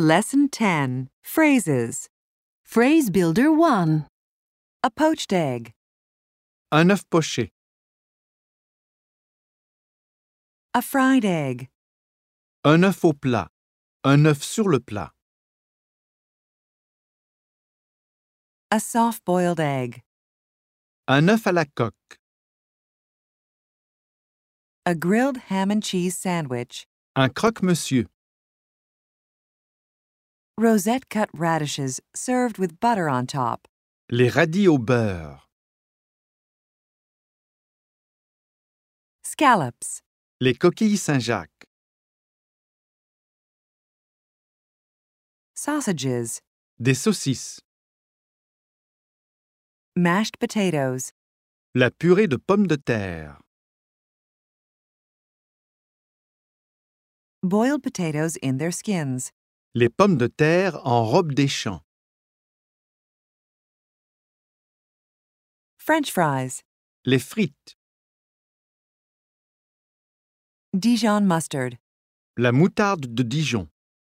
Lesson 10. Phrases. Phrase Builder 1. A poached egg. Un œuf poché. A fried egg. Un œuf au plat. Un œuf sur le plat. A soft-boiled egg. Un œuf à la coque. A grilled ham and cheese sandwich. Un croque-monsieur. Rosette-cut radishes served with butter on top. Les radis au beurre. Scallops. Les coquilles Saint-Jacques. Sausages. Des saucisses. Mashed potatoes. La purée de pommes de terre. Boiled potatoes in their skins. Les pommes de terre en robe des champs. French fries. Les frites. Dijon mustard. La moutarde de Dijon.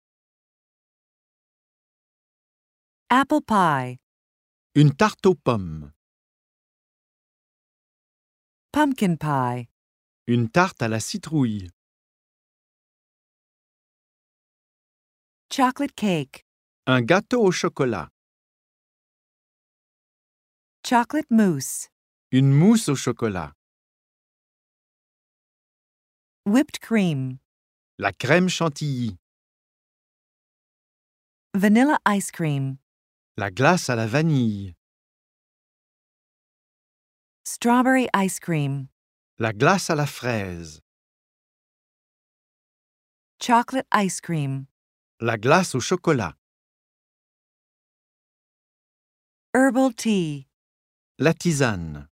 Apple pie. Une tarte aux pommes. Pumpkin pie. Une tarte à la citrouille. Chocolate cake. Un gâteau au chocolat. Chocolate mousse. Une mousse au chocolat. Whipped cream. La crème chantilly. Vanilla ice cream. La glace à la vanille. Strawberry ice cream. La glace à la fraise. Chocolate ice cream. La glace au chocolat. Herbal tea. La tisane.